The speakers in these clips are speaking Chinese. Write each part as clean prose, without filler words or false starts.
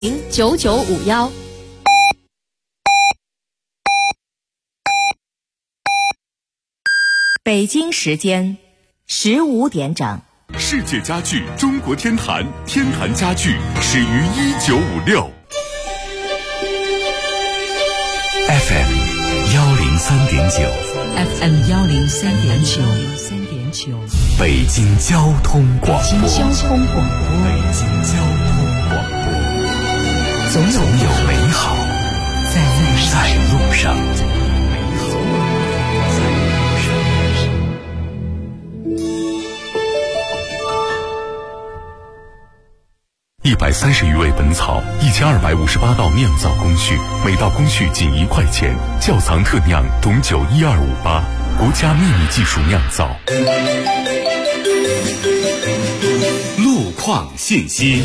9951。北京时间15点整。 世界家具中国天坛，天坛家具始于1956。FM 103.9，FM 103.9， 北京交通广播， 北京交通广播，总有美好在路上。 130余味本草，1258道酿造工序，每道工序仅1块钱。窖藏特酿董酒12588，国家秘密技术酿造。路况信息。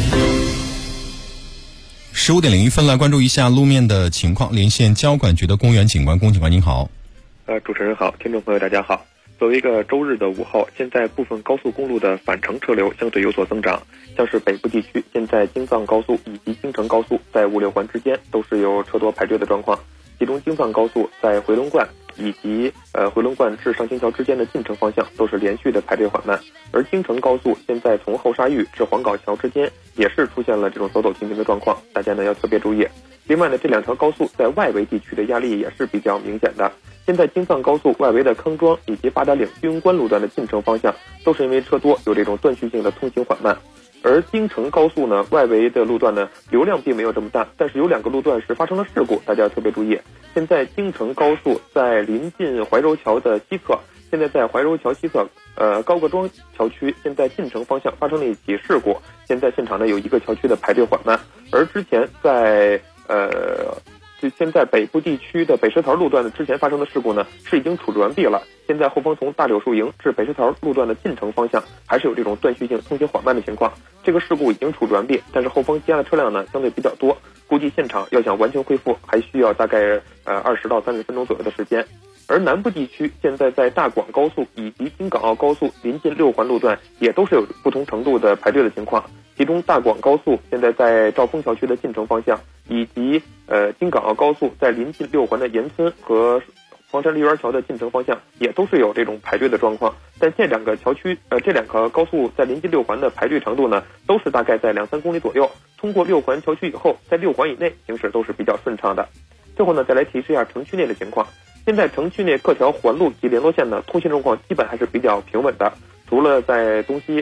15点01分，来关注一下路面的情况。连线交管局的公园警官，龚警官您好。 主持人好，听众朋友大家好。作为一个周日的午后，现在部分高速公路的返程车流相对有所增长，像是北部地区，现在京藏高速以及京承高速在5、6环之间都是有车多排队的状况，其中京藏高速在回龙观以及回龙观至上清桥之间的进城方向都是连续的排队缓慢，而京承高速现在从后沙峪至黄皋桥之间也是出现了这种走走停停的状况，大家呢要特别注意。另外呢，这2条高速在外围地区的压力也是比较明显的。现在京藏高速外围的康庄以及八达岭居庸关路段的进城方向都是因为车多有这种断续性的通行缓慢，而京承高速呢外围的路段呢流量并没有这么大，但是有2个路段是发生了事故，大家要特别注意。现在京承高速在临近怀柔桥的西侧，现在在怀柔桥西侧高各庄桥区，现在进城方向发生了一起事故，现在现场呢有1个桥区的排队缓慢，而之前在现在北部地区的北石桃路段的之前发生的事故呢是已经处置完毕了，现在后方从大柳树营至北石桃路段的进城方向还是有这种断续性通行缓慢的情况，这个事故已经处置完毕，但是后方积压的车辆呢相对比较多，估计现场要想完全恢复还需要大概20到30分钟左右的时间。而南部地区现在在大广高速以及京港澳高速临近6环路段也都是有不同程度的排队的情况，其中大广高速现在在兆丰桥区的进城方向以及京港澳高速在临近6环的岩村和黄山梨园桥的进城方向也都是有这种排队的状况，但这2个桥区这2个高速在临近6环的排队程度呢都是大概在2-3公里左右，通过6环桥区以后在6环以内行驶都是比较顺畅的。最后呢再来提示一下城区内的情况，现在城区内各条环路及联络线的通信状况基本还是比较平稳的，除了在东西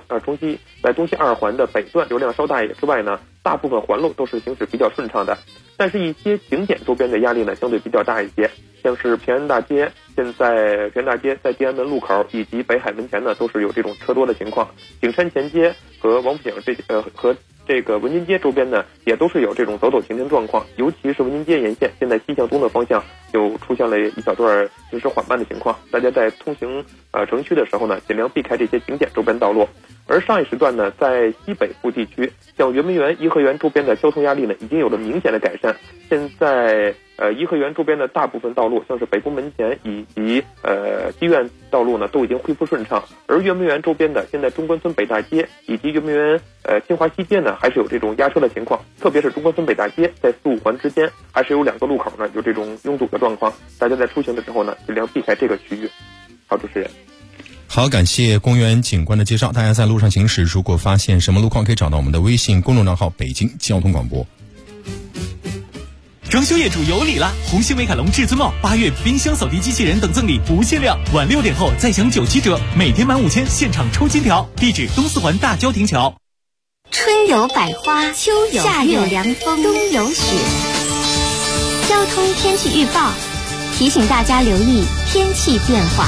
2环的北段流量稍大一点之外呢，大部分环路都是行驶比较顺畅的，但是一些景点周边的压力呢相对比较大一些，像是平安大街，现在平安大街在地安门路口以及北海门前呢都是有这种车多的情况，景山前街和王府井和这个文津街周边呢也都是有这种走走停停状况，尤其是文津街沿线现在西向东的方向就出现了一小段行驶缓慢的情况，大家在通行城区的时候呢尽量避开这些景点周边道路。而上一时段呢在西北部地区，像圆明园、颐和园周边的交通压力呢已经有了明显的改善，现在颐和园周边的大部分道路像是北宫门前以及妓院道路呢都已经恢复顺畅，而圆明园周边的现在中关村北大街以及圆明园清华西街呢还是有这种压车的情况，特别是中关村北大街在4、5环之间还是有2个路口呢有这种拥堵的状况，大家在出行的时候呢尽量避开这个区域。好，主持人。 好，感谢公园警官的介绍。大家在路上行驶，如果发现什么路况，可以找到我们的微信公众账号北京交通广播。 装修业主有礼啦！红星美凯龙至尊帽8月冰箱扫地机器人等赠礼不限量，晚6点后再享97折，每天满5000现场抽金条。地址东4环大郊亭桥。 春有百花，秋有夏有凉风，冬有雪。交通天气预报提醒大家留意天气变化。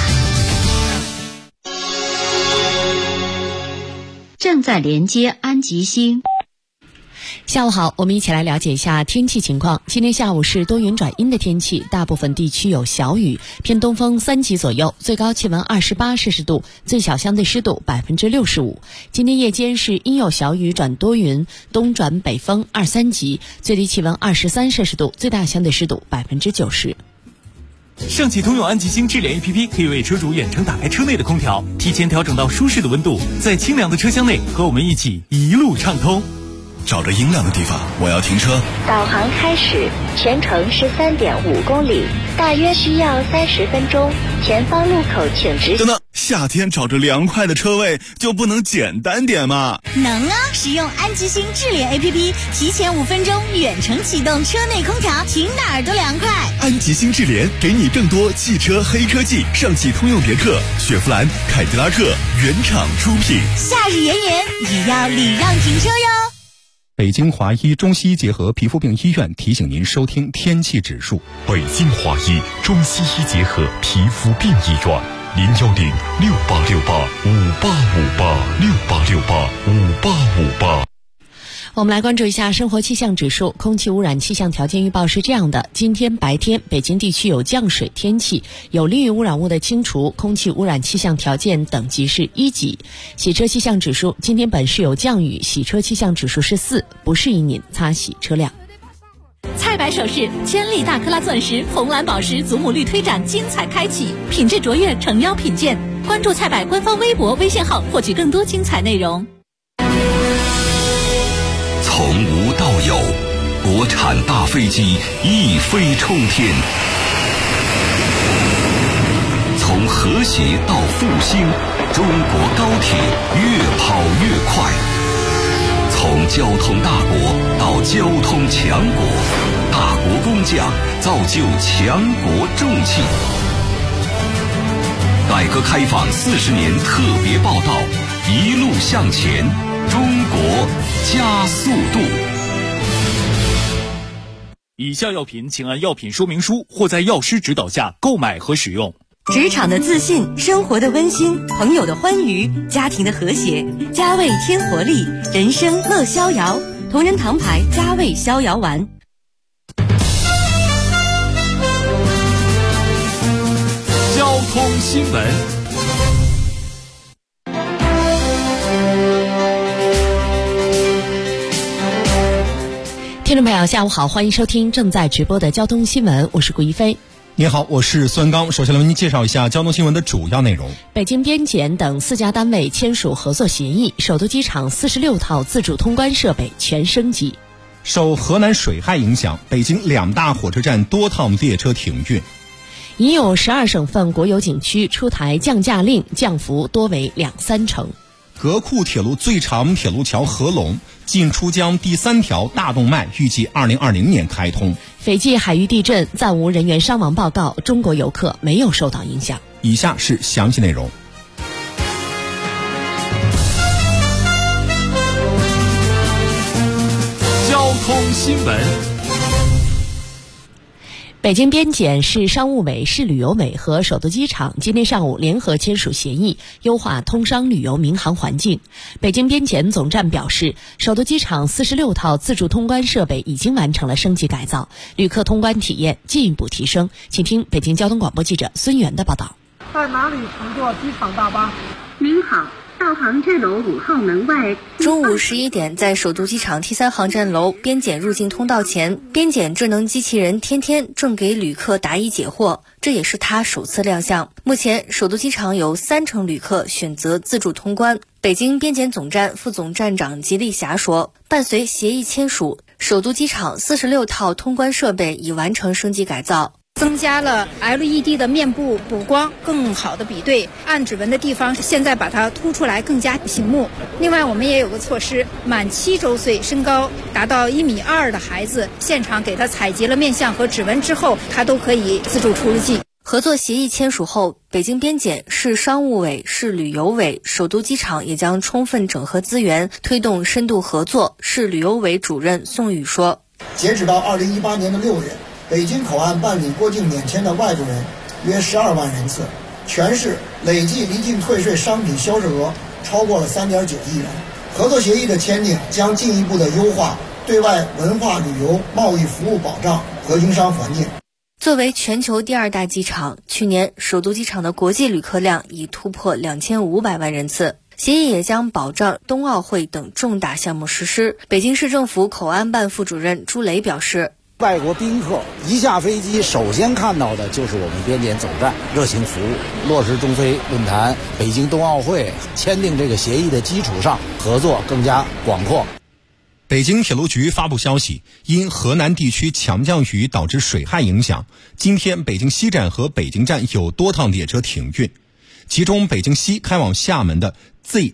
正在连接安吉星。 下午好，我们一起来了解一下天气情况。今天下午是多云转阴的天气，大部分地区有小雨，偏东风3级左右，最高气温28摄氏度，最小相对湿度65%。今天夜间是阴有小雨转多云，东转北风2、3级，最低气温23摄氏度，最大相对湿度90%。 上汽通用安吉星智联 APP 可以为车主远程打开车内的空调，提前调整到舒适的温度，在清凉的车厢内和我们一起一路畅通。 找着阴凉的地方，我要停车。 导航开始，全程13.5公里，大约需要30分钟。前方路口请直行。 等等，夏天找着凉快的车位就不能简单点吗？ 能啊！使用安吉星智联 APP， 提前5分钟远程启动车内空调，停哪儿都凉快。 安吉星智联给你更多汽车黑科技，上汽通用别克、雪佛兰、凯迪拉克原厂出品。 夏日炎炎也要礼让停车哟。 北京华医中西医结合皮肤病医院提醒您收听天气指数。 北京华医中西医结合皮肤病医院，0106868585868685858。 我们来关注一下生活气象指数。空气污染气象条件预报是这样的：今天白天北京地区有降水天气，有利于污染物的清除，空气污染气象条件等级是1级。洗车气象指数，今天本市有降雨，洗车气象指数是4，不适宜您擦洗车辆。 菜百首饰千粒大克拉钻石、红蓝宝石祖母绿推展精彩开启，品质卓越，诚邀品鉴。关注菜百官方微博、微信号，获取更多精彩内容。 从无到有，国产大飞机一飞冲天；从和谐到复兴，中国高铁越跑越快；从交通大国到交通强国，大国工匠造就强国重器。改革开放40年特别报道，一路向前，中国加速度。 以下药品请按药品说明书或在药师指导下购买和使用。 职场的自信，生活的温馨，朋友的欢愉，家庭的和谐。佳味添活力，人生乐逍遥。同仁堂牌佳味逍遥丸。 交通新闻。 听众朋友下午好，欢迎收听正在直播的交通新闻，我是顾一飞。 你好，我是孙刚。首先来为您介绍一下交通新闻的主要内容。 北京边检等4家单位签署合作协议，首都机场46套自主通关设备全升级。 受河南水害影响，北京2大火车站多趟列车停运。 已有12省份国有景区出台降价令，降幅多为2-3成。 格库铁路最长铁路桥合龙进出江第3条大动脉预计2020年开通。 斐济海域地震暂无人员伤亡报告，中国游客没有受到影响。 以下是详细内容。 交通新闻。 北京边检、市商务委、市旅游委和首都机场今天上午联合签署协议，优化通商旅游民航环境。北京边检总站表示，首都机场46套自助通关设备已经完成了升级改造，旅客通关体验进一步提升。请听北京交通广播记者孙源的报道。 在哪里乘坐机场大巴？ 您好，到杭镇楼5号门外。 中午11点，在首都机场 T3 航站楼边检入境通道前，边检智能机器人天天正给旅客答疑解惑，这也是他首次亮相。目前，首都机场有3成旅客选择自助通关。北京边检总站副总站长吉利霞说，伴随协议签署，首都机场46套通关设备已完成升级改造。 增加了 LED 的面部补光，更好的比对，按指纹的地方现在把它凸出来更加醒目。另外我们也有个措施，满7周岁身高达到1.2米的孩子，现场给他采集了面相和指纹之后，他都可以自助出入境。 合作协议签署后，北京边检、市商务委、市旅游委、首都机场也将充分整合资源，推动深度合作。市旅游委主任宋宇说， 截止到2018年的6月，北京口岸办理过境免签的外国人约12万人次，全市累计离境退税商品销售额超过了3.9亿元。合作协议的签订将进一步的优化对外文化旅游贸易服务保障和营商环境。 作为全球第2大机场，去年首都机场的国际旅客量已突破2500万人次。协议也将保障冬奥会等重大项目实施。北京市政府口岸办副主任朱雷表示， 外国宾客一下飞机，首先看到的就是我们边检总站热情服务。落实中非论坛、北京冬奥会签订这个协议的基础上，合作更加广阔。 北京铁路局发布消息，因河南地区强降雨导致水害影响，今天北京西站和北京站有多趟列车停运，其中北京西开往厦门的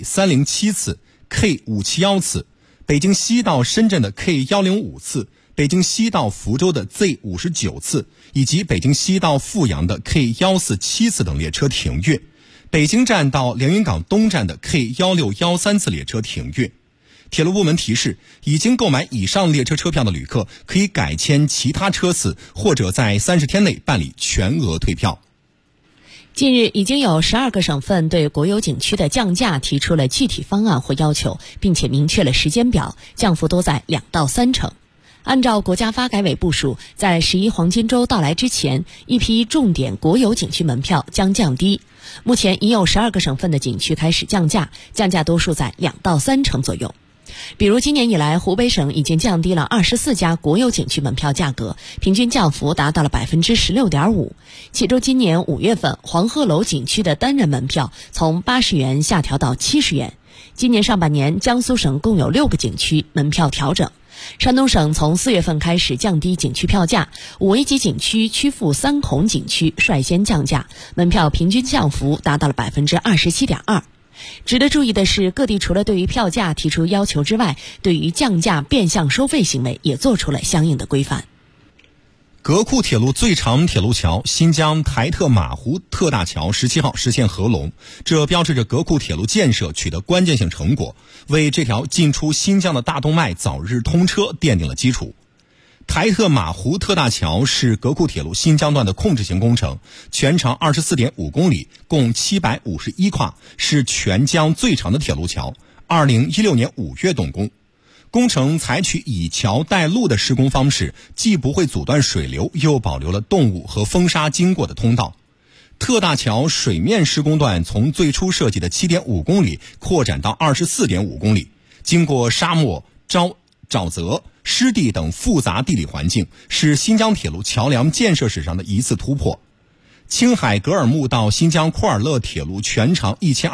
Z307 次、K571 次，北京西到深圳的 K105 次，北京西到福州的 Z59 次，以及北京西到阜阳的 K147 次等列车停运，北京站到连云港东站的 K1613 次列车停运。铁路部门提示，已经购买以上列车车票的旅客可以改签其他车次，或者在30天内办理全额退票。 近日，已经有12个省份对国有景区的降价提出了具体方案或要求，并且明确了时间表，降幅都在2到3成。按照国家发改委部署，在11黄金周到来之前，一批重点国有景区门票将降低。目前已有12个省份的景区开始降价，降价多数在2到3成左右。比如今年以来，湖北省已经降低了24家国有景区门票价格，平均降幅达到了 16.5%。其中今年5月份，黄鹤楼景区的单人门票从80元下调到70元。今年上半年，江苏省共有6个景区门票调整。山东省从4月份开始降低景区票价，5A级景区曲阜三孔景区率先降价，门票平均降幅达到了 27.2%。值得注意的是，各地除了对于票价提出要求之外，对于降价变相收费行为也做出了相应的规范。 格库铁路最长铁路桥新疆台特马湖特大桥17号实现合龙，这标志着格库铁路建设取得关键性成果，为这条进出新疆的大动脉早日通车奠定了基础。台特马湖特大桥是格库铁路新疆段的控制型工程，全长24.5公里，共751跨，是全疆最长的铁路桥。2016年5月动工。工程采取以桥带路的施工方式，既不会阻断水流，又保留了动物和风沙经过的通道。特大桥水面施工段从最初设计的7.5公里扩展到24.5公里，经过沙漠、沼泽、湿地等复杂地理环境，是新疆铁路桥梁建设史上的一次突破。青海格尔木到新疆库尔勒铁路全长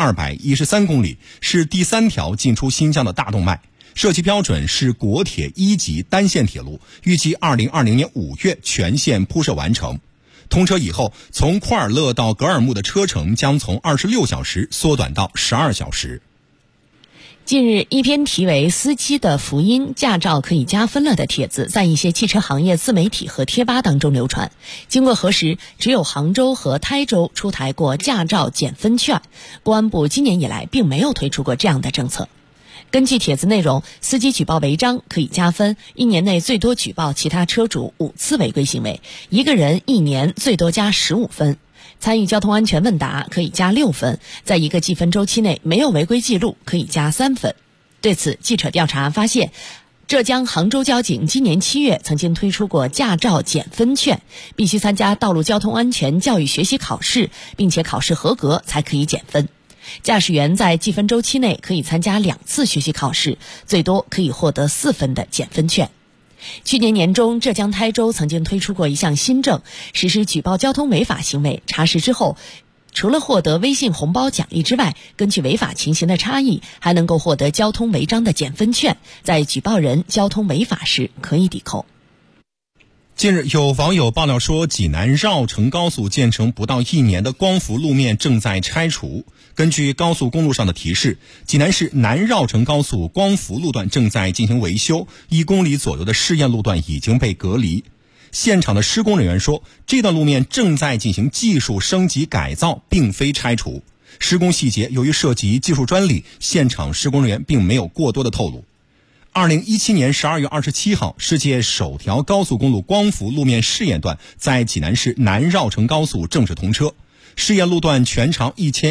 1213公里，是第3条进出新疆的大动脉，设计标准是国铁1级单线铁路，预计2020年5月全线铺设完成。通车以后，从库尔勒到格尔木的车程将从26小时缩短到12小时。 近日，一篇题为“司机的福音，驾照可以加分了”的帖子在一些汽车行业自媒体和贴吧当中流传。经过核实，只有杭州和台州出台过驾照减分券，公安部今年以来并没有推出过这样的政策。根据帖子内容，司机举报违章可以加分，1年内最多举报其他车主5次违规行为，1个人1年最多加15分。参与交通安全问答可以加6分，在一个计分周期内没有违规记录可以加3分。对此，记者调查发现，浙江杭州交警今年7月曾经推出过驾照减分券，必须参加道路交通安全教育学习考试，并且考试合格才可以减分。驾驶员在计分周期内可以参加2次学习考试，最多可以获得4分的减分券。去年年中，浙江台州曾经推出过一项新政，实施举报交通违法行为，查实之后，除了获得微信红包奖励之外，根据违法情形的差异，还能够获得交通违章的减分券，在举报人交通违法时可以抵扣。 近日，有网友爆料说，济南绕城高速建成不到1年的光伏路面正在拆除。根据高速公路上的提示，济南市南绕城高速光伏路段正在进行维修，1公里左右的试验路段已经被隔离。现场的施工人员说，这段路面正在进行技术升级改造，并非拆除。施工细节由于涉及技术专利，现场施工人员并没有过多的透露。2017年12月27号，世界首条高速公路光伏路面试验段在济南市南绕城高速正式通车。试验路段全长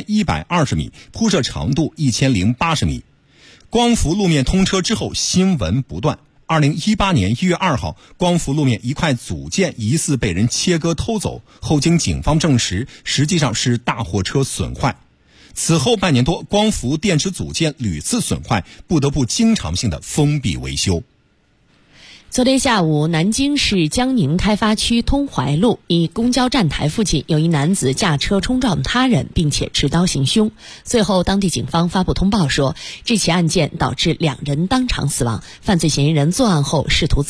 1120米，铺设长度1080米。光伏路面通车之后，新闻不断。2018年1月2号，光伏路面一块组件疑似被人切割偷走，后经警方证实，实际上是大货车损坏。此后半年多，光伏电池组件屡次损坏，不得不经常性的封闭维修。 昨天下午，南京市江宁开发区通淮路一公交站台附近，有一男子驾车冲撞他人，并且持刀行凶。随后，当地警方发布通报说，这起案件导致2人当场死亡，犯罪嫌疑人作案后试图自